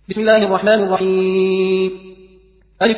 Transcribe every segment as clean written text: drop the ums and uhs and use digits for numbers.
بسم الله الرحمن الرحيم. ألف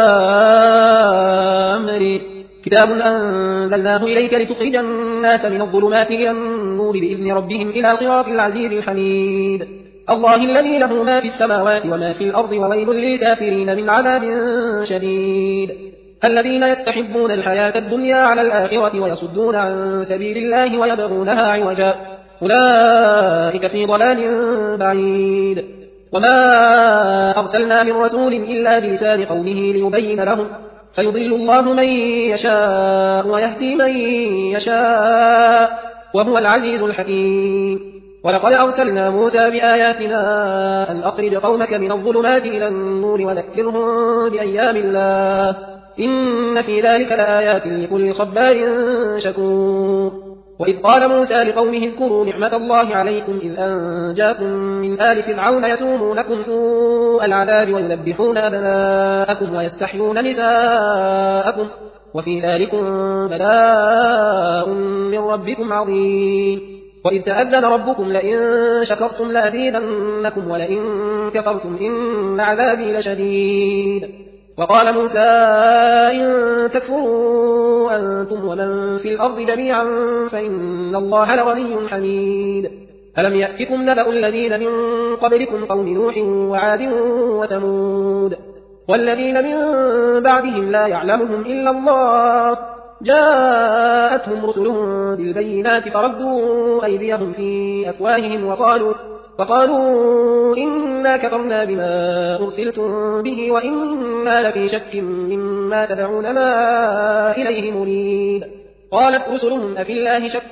لام ر. كتاب أنزلناه إليك لتخرج الناس من الظلمات إلى النور بإذن ربهم إلى صراط العزيز الحميد. الله الذي له ما في السماوات وما في الأرض وويل للكافرين من عذاب شديد. الذين يستحبون الحياة الدنيا على الآخرة ويصدون عن سبيل الله ويبغونها عوجا أولئك في ضلال بعيد. وما أرسلنا من رسول إلا بلسان قومه ليبين لهم فيضل الله من يشاء ويهدي من يشاء وهو العزيز الحكيم. ولقد أرسلنا موسى بآياتنا أن أخرج قومك من الظلمات إلى النور وذكرهم بأيام الله إن في ذلك لآيات لكل صبار شكور. وإذ قال موسى لقومه اذكروا نعمة الله عليكم إذ أنجاكم من آل فرعون يسومونكم سوء العذاب ويذبحون أبناءكم ويستحيون نساءكم وفي ذلكم بلاء من ربكم عظيم. وإذ تأذن ربكم لئن شكرتم لأزيدنكم ولئن كفرتم إن عذابي لشديد. وقال موسى إن تكفروا أنتم ومن في الأرض جميعا فإن الله لغني حميد. ألم يأتكم نبأ الذين من قبلكم قوم نوح وعاد وثمود والذين من بعدهم لا يعلمهم إلا الله جاءتهم رسلهم بالبينات فردوا أيديهم في أفواههم وقالوا إنا كفرنا بما أرسلتم به وإنا لفي شك مما تدعوننا إليه مريب. قالت رسلهم أفي الله شك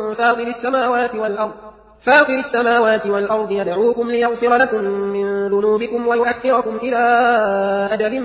فاطر السماوات والأرض يدعوكم ليغفر لكم من ذنوبكم ويؤخركم إلى أجل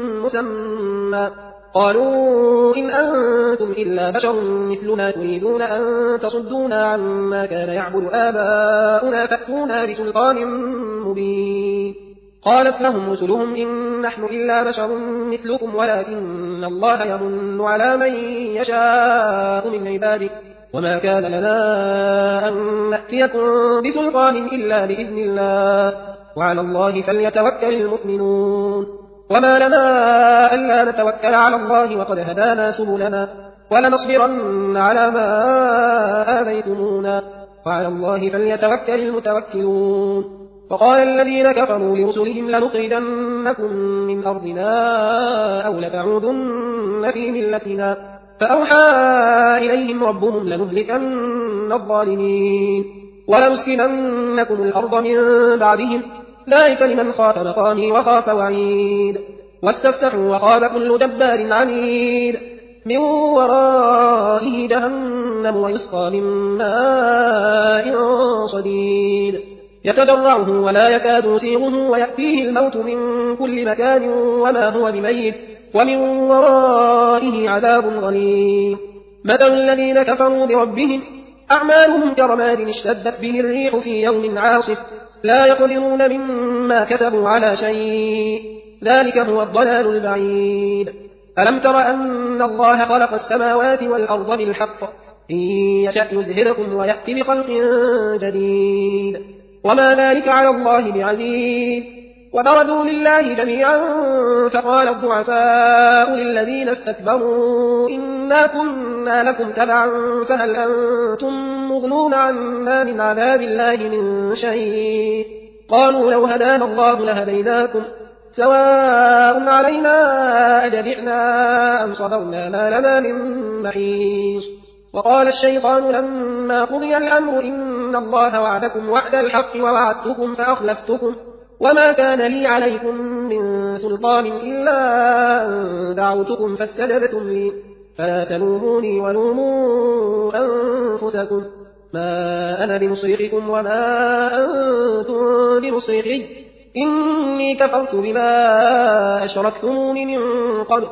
مسمى قالوا إن أنتم إلا بشر مثلنا تريدون أن تصدونا عما كان يعبد آباؤنا فأتونا بسلطان مبين. قالت لهم رسلهم إن نحن إلا بشر مثلكم ولكن الله يمن على من يشاء من عباده وما كان لنا أن نأتيكم بسلطان إلا بإذن الله وعلى الله فليتوكل المؤمنون. وما لنا ألا نتوكل على الله وقد هدانا سبلنا ولنصبرن على ما آذيتمونا وعلى الله فليتوكل المتوكلون. وقال الذين كفروا لرسلهم لنخرجنكم من أرضنا أو لتعودن في ملتنا فأوحى إليهم ربهم لنهلكن الظالمين ولنسكننكم الأرض من بعدهم ذلك لمن خاف مقامي وخاف وعيد. واستفتحوا وخاب كل جبار عنيد من ورائه جهنم ويسقى من ماء صديد يتضرعه ولا يكاد يسيغه ويأتيه الموت من كل مكان وما هو بميت ومن ورائه عذاب غليظ. مثل الذين كفروا بربهم أعمالهم كرماد اشتدت به الريح في يوم عاصف لا يقدرون مما كسبوا على شيء ذلك هو الضلال البعيد. ألم تر أن الله خلق السماوات والأرض بالحق إن يشأ يذهبكم ويأتي بخلق جديد وما ذلك على الله بعزيز. وبرزوا لله جميعا فقال الضعفاء للذين استكبروا إنا كنا لكم تبعا فهل أنتم مغنون عنا من عذاب الله من شيء قالوا لو هدانا الله لهديناكم سواء علينا أجزعنا أم صبرنا ما لنا من محيص. وقال الشيطان لما قضي الأمر إن الله وعدكم وعد الحق ووعدتكم فأخلفتكم وما كان لي عليكم من سلطان إلا أن دعوتكم فاستجبتم لي فلا تلوموني ولوموا أنفسكم ما أنا بمصرخكم وما أنتم بمصرخي إني كفرت بما أشركتمون من قبل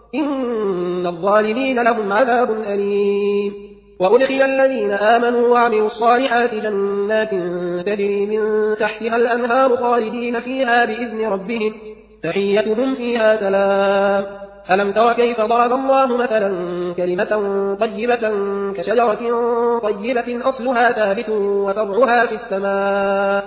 إن الظالمين لهم عذاب أليم. وأدخل الذين آمنوا وعملوا الصالحات جنات تجري من تحتها الأنهار خالدين فيها بإذن ربهم تحيتهم فيها سلام. ألم تر كيف ضرب الله مثلا كلمة طيبة كشجرة طيبة أصلها ثابت وفرعها في السماء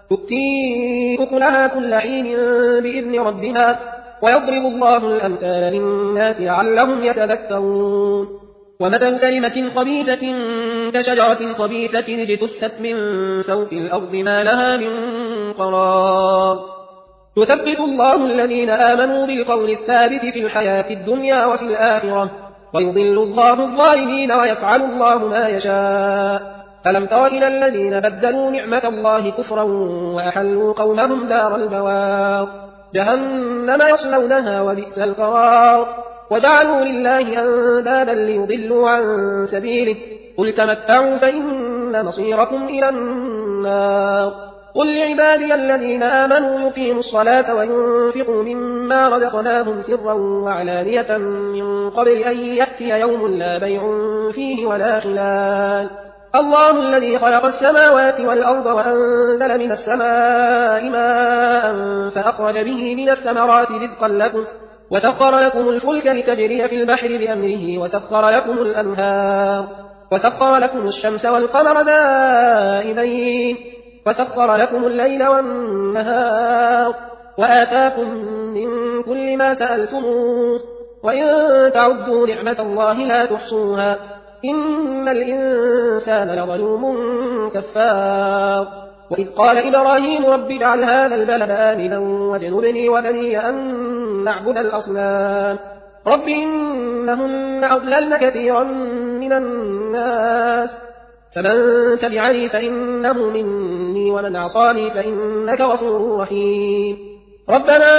تؤتي أكلها كل حين بإذن ربها ويضرب الله الأمثال للناس لعلهم يتذكرون ومثل كلمة خبيثة كشجرة خبيثة اجتثت من فوق الأرض ما لها من قرار يثبت الله الذين آمنوا بالقول الثابت في الحياة الدنيا وفي الآخرة ويضل الله الظالمين ويفعل الله ما يشاء ألم تر إلى الذين بدلوا نعمة الله كفرا وأحلوا قومهم دار البوار جهنم يصلونها وبئس القرار وجعلوا لله أندادا ليضلوا عن سبيله قل تمتعوا فإن مصيركم إلى النار قل لعبادي الذين آمنوا يقيموا الصلاة وينفقوا مما رزقناهم سرا وعلانية من قبل أن يأتي يوم لا بيع فيه ولا خلال الله الذي خلق السماوات والأرض وأنزل من السماء ماء فأخرج به من الثمرات رزقا لكم وسخر لكم الفلك لتجري في البحر بأمره وسخر لكم الأنهار وسخر لكم الشمس والقمر دائبين وسخر لكم الليل والنهار وآتاكم من كل ما سألتموه وإن تعدوا نعمة الله لا تحصوها إن الإنسان لظلوم كفار وإذ قال إبراهيم رب اجعل هذا البلد آمنا واجنبني وبني أن نعبد الأصنام رب إنهن أضللن كثيرا من الناس فمن تبعني فإنه مني ومن عصاني فإنك غفور رحيم ربنا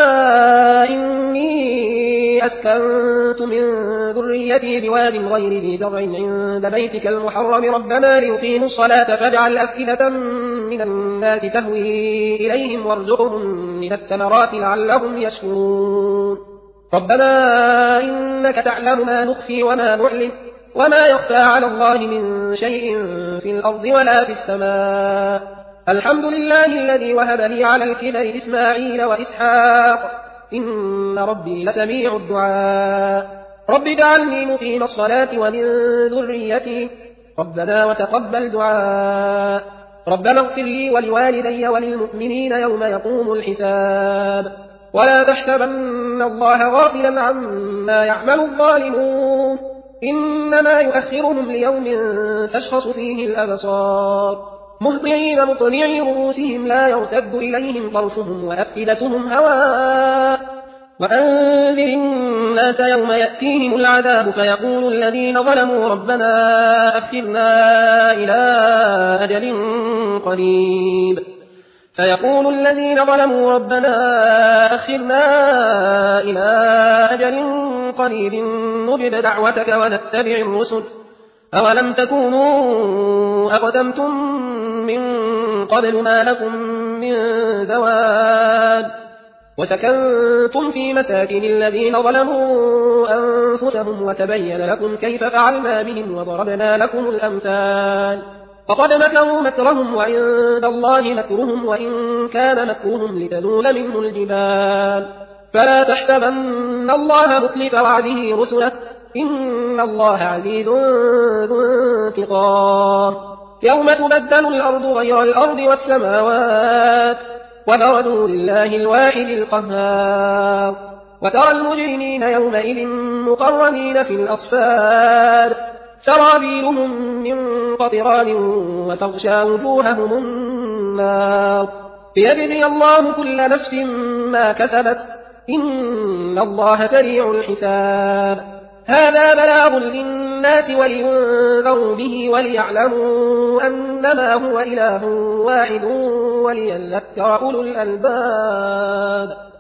إني أسكنت من ذريتي بواد غير ذي زرع عند بيتك المحرم ربنا ليقيموا الصلاة فاجعل أفئدة من الناس تهوي إليهم وارزقهم من الثمرات لعلهم يشكرون ربنا إنك تعلم ما نخفي وما نعلن وما يخفى على الله من شيء في الأرض ولا في السماء الحمد لله الذي وهب لي على الكبر إسماعيل وإسحاق إن ربي لسميع الدعاء رب اجعلني مقيم الصلاة ومن ذريتي ربنا وتقبل دعاء ربنا اغفر لي ولوالدي وللمؤمنين يوم يقوم الحساب ولا تحسبن الله غافلا عما يعمل الظالمون إنما يؤخرهم ليوم تشخص فيه الأبصار مهطعين مقنعي رؤوسهم لا يرتد إليهم طرفهم وأفئدتهم هواء وأنذر الناس يوم يأتيهم العذاب فيقول الذين ظلموا ربنا أخرنا إلى أجل قريب فيقول الذين ظلموا ربنا أخرنا إلى أجل قريب نجب دعوتك ونتبع الرسل أولم تكونوا أقسمتم من قبل ما لكم من زوال وسكنتم في مساكن الذين ظلموا أنفسهم وتبين لكم كيف فعلنا بهم وضربنا لكم الأمثال فقد مكروا مكرهم وعند الله مكرهم وإن كان مكرهم لتزول منه الجبال فلا تحسبن الله مخلف وعده رسله إن الله عزيز ذو انتقام يوم تبدل الأرض غير الأرض والسماوات وبرزوا لله الواحد القهار وترى المجرمين يومئذ مقرنين في الأصفاد سرابيلهم من قطران وتغشى وجوههم النار ليجزي الله كل نفس ما كسبت إن الله سريع الحساب هذا بلاغ للناس ولينذروا به وليعلموا أنما هو إله واحد وليذكر أولو الألباب